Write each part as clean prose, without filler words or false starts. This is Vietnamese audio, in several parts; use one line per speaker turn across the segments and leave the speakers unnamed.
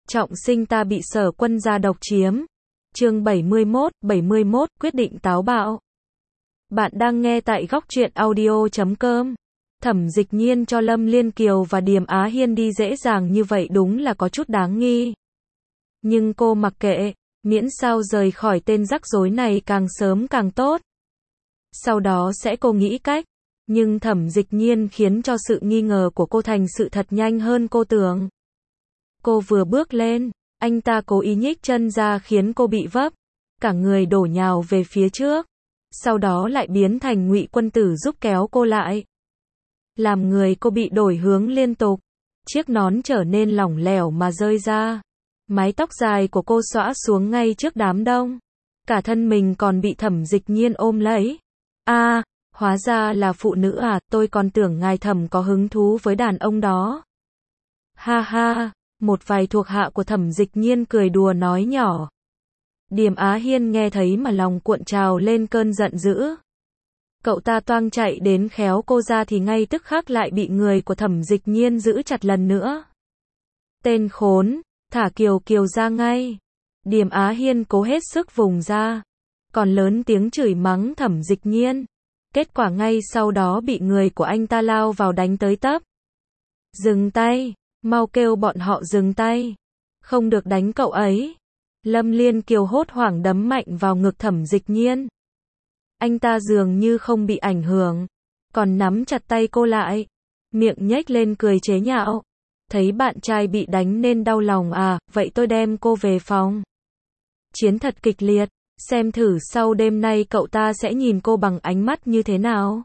Trọng sinh ta bị Sở Quân gia độc chiếm. Chương 71, quyết định táo bạo. Bạn đang nghe tại góc truyện audio.com. Thẩm Dịch Nhiên cho Lâm Liên Kiều và Điềm Á Hiên đi dễ dàng như vậy đúng là có chút đáng nghi. Nhưng cô mặc kệ, miễn sao rời khỏi tên rắc rối này càng sớm càng tốt. Sau đó sẽ cô nghĩ cách. Nhưng Thẩm Dịch Nhiên khiến cho sự nghi ngờ của cô thành sự thật nhanh hơn cô tưởng. Cô vừa bước lên, anh ta cố ý nhích chân ra khiến cô bị vấp. Cả người đổ nhào về phía trước. Sau đó lại biến thành Ngụy Quân Tử giúp kéo cô lại. Làm người cô bị đổi hướng liên tục. Chiếc nón trở nên lỏng lẻo mà rơi ra. Mái tóc dài của cô xõa xuống ngay trước đám đông. Cả thân mình còn bị Thẩm Dịch Nhiên ôm lấy. Hóa ra là phụ nữ à, tôi còn tưởng ngài Thẩm có hứng thú với đàn ông đó. Ha ha, một vài thuộc hạ của Thẩm Dịch Nhiên cười đùa nói nhỏ. Điềm Á Hiên nghe thấy mà lòng cuộn trào lên cơn giận dữ. Cậu ta toang chạy đến khéo cô ra thì ngay tức khắc lại bị người của Thẩm Dịch Nhiên giữ chặt lần nữa. Tên khốn, thả Kiều Kiều ra ngay. Điềm Á Hiên cố hết sức vùng ra, còn lớn tiếng chửi mắng Thẩm Dịch Nhiên. Kết quả ngay sau đó bị người của anh ta lao vào đánh tới tấp. Dừng tay, mau kêu bọn họ dừng tay. Không được đánh cậu ấy. Lâm Liên Kiều hốt hoảng đấm mạnh vào ngực Thẩm Dịch Nhiên. Anh ta dường như không bị ảnh hưởng, còn nắm chặt tay cô lại. Miệng nhếch lên cười chế nhạo. Thấy bạn trai bị đánh nên đau lòng à, vậy tôi đem cô về phòng. Chiến thật kịch liệt, xem thử sau đêm nay cậu ta sẽ nhìn cô bằng ánh mắt như thế nào.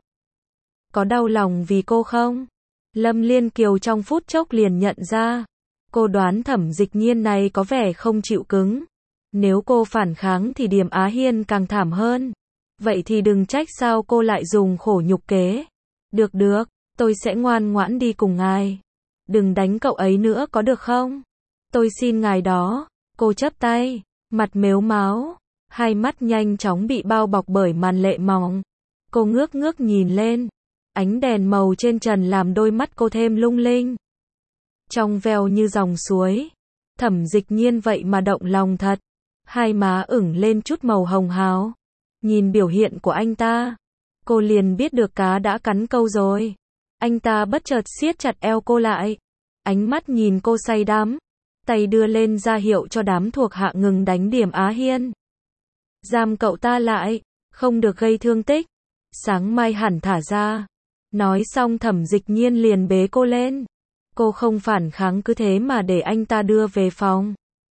Có đau lòng vì cô không? Lâm Liên Kiều trong phút chốc liền nhận ra. Cô đoán Thẩm Dịch Nhiên này có vẻ không chịu cứng. Nếu cô phản kháng thì Điềm Á Hiên càng thảm hơn. Vậy thì đừng trách sao cô lại dùng khổ nhục kế. Được, tôi sẽ ngoan ngoãn đi cùng ngài. Đừng đánh cậu ấy nữa có được không? Tôi xin ngài đó. Cô chắp tay, mặt mếu máo, hai mắt nhanh chóng bị bao bọc bởi màn lệ mỏng. Cô ngước ngước nhìn lên. Ánh đèn màu trên trần làm đôi mắt cô thêm lung linh. Trong veo như dòng suối. Thẩm Dịch Nhiên vậy mà động lòng thật. Hai má ửng lên chút màu hồng hào. Nhìn biểu hiện của anh ta, cô liền biết được cá đã cắn câu rồi. Anh ta bất chợt siết chặt eo cô lại. Ánh mắt nhìn cô say đắm. Tay đưa lên ra hiệu cho đám thuộc hạ ngừng đánh Điềm Á Hiên. Giam cậu ta lại, không được gây thương tích. Sáng mai hẳn thả ra. Nói xong Thẩm Dịch Nhiên liền bế cô lên. Cô không phản kháng cứ thế mà để anh ta đưa về phòng.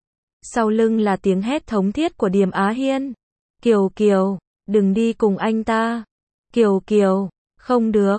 Sau lưng là tiếng hét thống thiết của Điềm Á Hiên. Kiều Kiều, đừng đi cùng anh ta. Kiều Kiều, không được,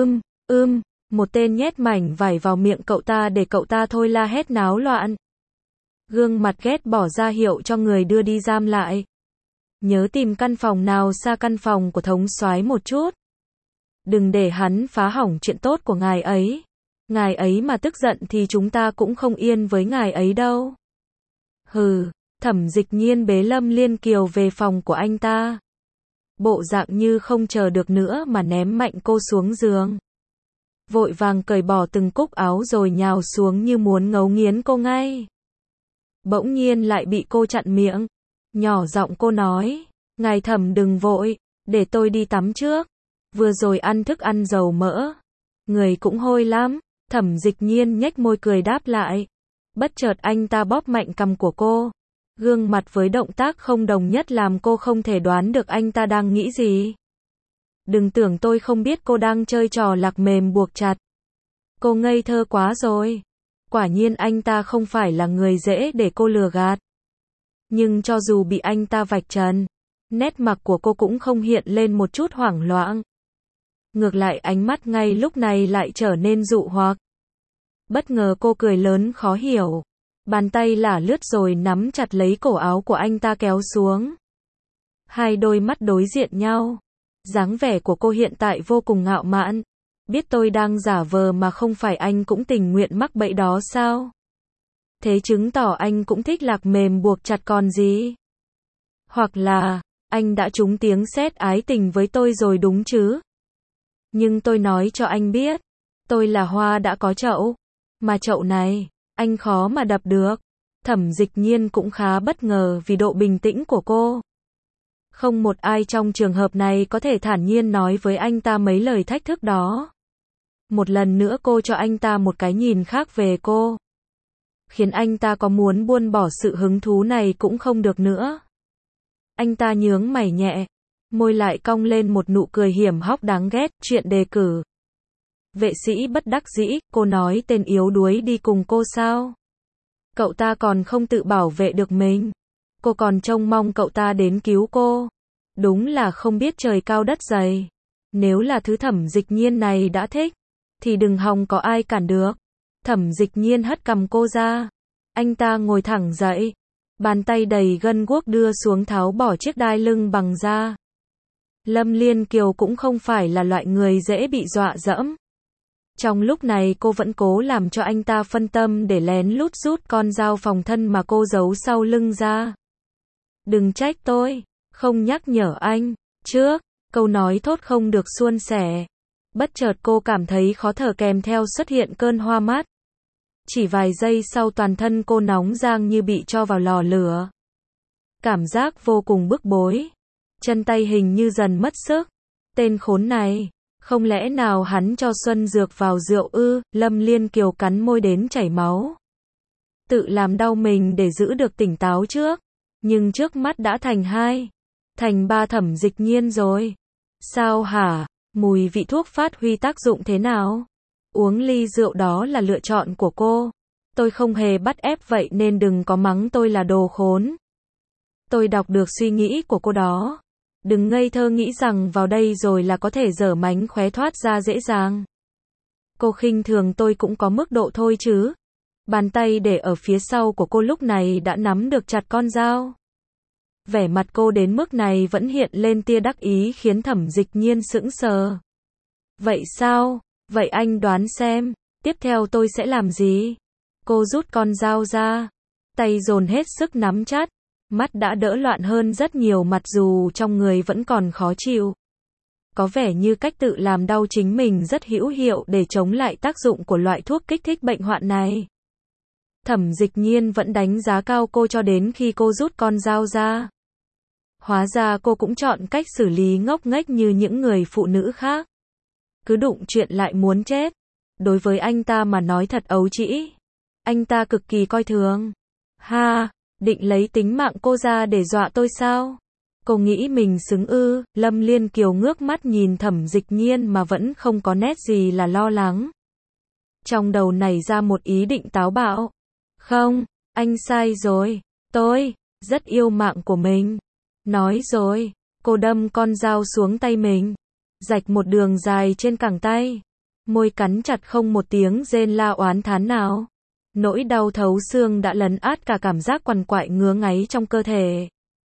một tên nhét mảnh vải vào miệng cậu ta để cậu ta thôi la hét náo loạn. Gương mặt ghét bỏ ra hiệu cho người đưa đi giam lại. Nhớ tìm căn phòng nào xa căn phòng của thống soái một chút. Đừng để hắn phá hỏng chuyện tốt của ngài ấy. Ngài ấy mà tức giận thì chúng ta cũng không yên với ngài ấy đâu. Hừ, Thẩm Dịch Nhiên bế Lâm Liên Kiều về phòng của anh ta. Bộ dạng như không chờ được nữa mà ném mạnh cô xuống giường. Vội vàng cởi bỏ từng cúc áo rồi nhào xuống như muốn ngấu nghiến cô ngay. Bỗng nhiên lại bị cô chặn miệng. Nhỏ giọng cô nói, ngài Thẩm đừng vội, để tôi đi tắm trước. Vừa rồi ăn thức ăn dầu mỡ. Người cũng hôi lắm. Thẩm Dịch Nhiên nhếch môi cười đáp lại. Bất chợt anh ta bóp mạnh cằm của cô. Gương mặt với động tác không đồng nhất làm cô không thể đoán được anh ta đang nghĩ gì. Đừng tưởng tôi không biết cô đang chơi trò lạc mềm buộc chặt. Cô ngây thơ quá rồi. Quả nhiên anh ta không phải là người dễ để cô lừa gạt. Nhưng cho dù bị anh ta vạch trần, nét mặt của cô cũng không hiện lên một chút hoảng loạn. Ngược lại ánh mắt ngay lúc này lại trở nên dụ hoặc. Bất ngờ cô cười lớn khó hiểu. Bàn tay lả lướt rồi nắm chặt lấy cổ áo của anh ta kéo xuống. Hai đôi mắt đối diện nhau. Dáng vẻ của cô hiện tại vô cùng ngạo mạn. Biết tôi đang giả vờ mà không phải anh cũng tình nguyện mắc bẫy đó sao? Thế chứng tỏ anh cũng thích lạc mềm buộc chặt còn gì? Hoặc là, anh đã trúng tiếng sét ái tình với tôi rồi đúng chứ? Nhưng tôi nói cho anh biết, tôi là hoa đã có chậu. Mà chậu này, anh khó mà đập được. Thẩm Dịch Nhiên cũng khá bất ngờ vì độ bình tĩnh của cô. Không một ai trong trường hợp này có thể thản nhiên nói với anh ta mấy lời thách thức đó. Một lần nữa cô cho anh ta một cái nhìn khác về cô, khiến anh ta có muốn buông bỏ sự hứng thú này cũng không được nữa. Anh ta nhướng mày nhẹ, môi lại cong lên một nụ cười hiểm hóc đáng ghét. Chuyện đề cử. Vệ sĩ bất đắc dĩ, cô nói tên yếu đuối đi cùng cô sao? Cậu ta còn không tự bảo vệ được mình. Cô còn trông mong cậu ta đến cứu cô. Đúng là không biết trời cao đất dày. Nếu là thứ Thẩm Dịch Nhiên này đã thích, thì đừng hòng có ai cản được. Thẩm Dịch Nhiên hất cằm cô ra. Anh ta ngồi thẳng dậy. Bàn tay đầy gân guốc đưa xuống tháo bỏ chiếc đai lưng bằng da. Lâm Liên Kiều cũng không phải là loại người dễ bị dọa dẫm. Trong lúc này cô vẫn cố làm cho anh ta phân tâm để lén lút rút con dao phòng thân mà cô giấu sau lưng ra. Đừng trách tôi, không nhắc nhở anh, trước, câu nói thốt không được suôn sẻ. Bất chợt cô cảm thấy khó thở kèm theo xuất hiện cơn hoa mắt. Chỉ vài giây sau toàn thân cô nóng rang như bị cho vào lò lửa. Cảm giác vô cùng bức bối. Chân tay hình như dần mất sức. Tên khốn này, không lẽ nào hắn cho xuân dược vào rượu ư? Lâm Liên Kiều cắn môi đến chảy máu. Tự làm đau mình để giữ được tỉnh táo trước. Nhưng trước mắt đã thành 2, thành 3 Thẩm Dịch Nhiên rồi. Sao hả? Mùi vị thuốc phát huy tác dụng thế nào? Uống ly rượu đó là lựa chọn của cô. Tôi không hề bắt ép vậy nên đừng có mắng tôi là đồ khốn. Tôi đọc được suy nghĩ của cô đó. Đừng ngây thơ nghĩ rằng vào đây rồi là có thể giở mánh khóe thoát ra dễ dàng. Cô khinh thường tôi cũng có mức độ thôi chứ. Bàn tay để ở phía sau của cô lúc này đã nắm được chặt con dao. Vẻ mặt cô đến mức này vẫn hiện lên tia đắc ý khiến Thẩm Dịch Nhiên sững sờ. Vậy sao? Vậy anh đoán xem, tiếp theo tôi sẽ làm gì? Cô rút con dao ra, tay dồn hết sức nắm chặt, mắt đã đỡ loạn hơn rất nhiều mặc dù trong người vẫn còn khó chịu. Có vẻ như cách tự làm đau chính mình rất hữu hiệu để chống lại tác dụng của loại thuốc kích thích bệnh hoạn này. Thẩm Dịch Nhiên vẫn đánh giá cao cô cho đến khi cô rút con dao ra. Hóa ra cô cũng chọn cách xử lý ngốc nghếch như những người phụ nữ khác. Cứ đụng chuyện lại muốn chết. Đối với anh ta mà nói thật ấu trĩ. Anh ta cực kỳ coi thường. Ha, định lấy tính mạng cô ra để dọa tôi sao? Cô nghĩ mình xứng ư? Lâm Liên Kiều ngước mắt nhìn Thẩm Dịch Nhiên mà vẫn không có nét gì là lo lắng. Trong đầu nảy ra một ý định táo bạo. Không, anh sai rồi. Tôi rất yêu mạng của mình. Nói rồi, cô đâm con dao xuống tay mình. Rạch một đường dài trên cẳng tay. Môi cắn chặt không một tiếng rên la oán thán nào. Nỗi đau thấu xương đã lấn át cả cảm giác quằn quại ngứa ngáy trong cơ thể.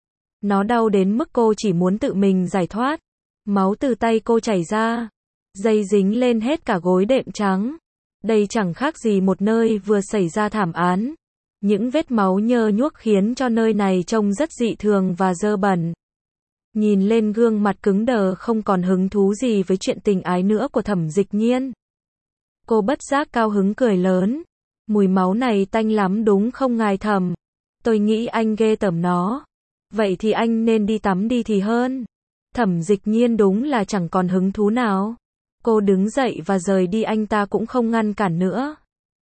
Nó đau đến mức cô chỉ muốn tự mình giải thoát. Máu từ tay cô chảy ra. Dây dính lên hết cả gối đệm trắng. Đây chẳng khác gì một nơi vừa xảy ra thảm án. Những vết máu nhơ nhuốc khiến cho nơi này trông rất dị thường và dơ bẩn. Nhìn lên gương mặt cứng đờ không còn hứng thú gì với chuyện tình ái nữa của Thẩm Dịch Nhiên. Cô bất giác cao hứng cười lớn. Mùi máu này tanh lắm đúng không ngài Thẩm? Tôi nghĩ anh ghê tởm nó. Vậy thì anh nên đi tắm đi thì hơn. Thẩm Dịch Nhiên đúng là chẳng còn hứng thú nào. Cô đứng dậy và rời đi anh ta cũng không ngăn cản nữa.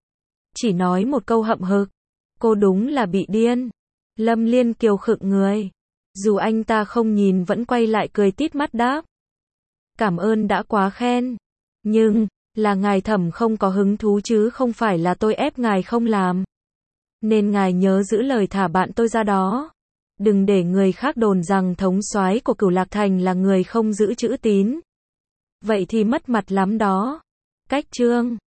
Chỉ nói một câu hậm hực. Cô đúng là bị điên. Lâm Liên Kiều khựng người. Dù anh ta không nhìn vẫn quay lại cười tít mắt đáp. Cảm ơn đã quá khen. Nhưng, là ngài Thẩm không có hứng thú chứ không phải là tôi ép ngài không làm. Nên ngài nhớ giữ lời thả bạn tôi ra đó. Đừng để người khác đồn rằng thống soái của Cửu Lạc Thành là người không giữ chữ tín. Vậy thì mất mặt lắm đó. Cách chương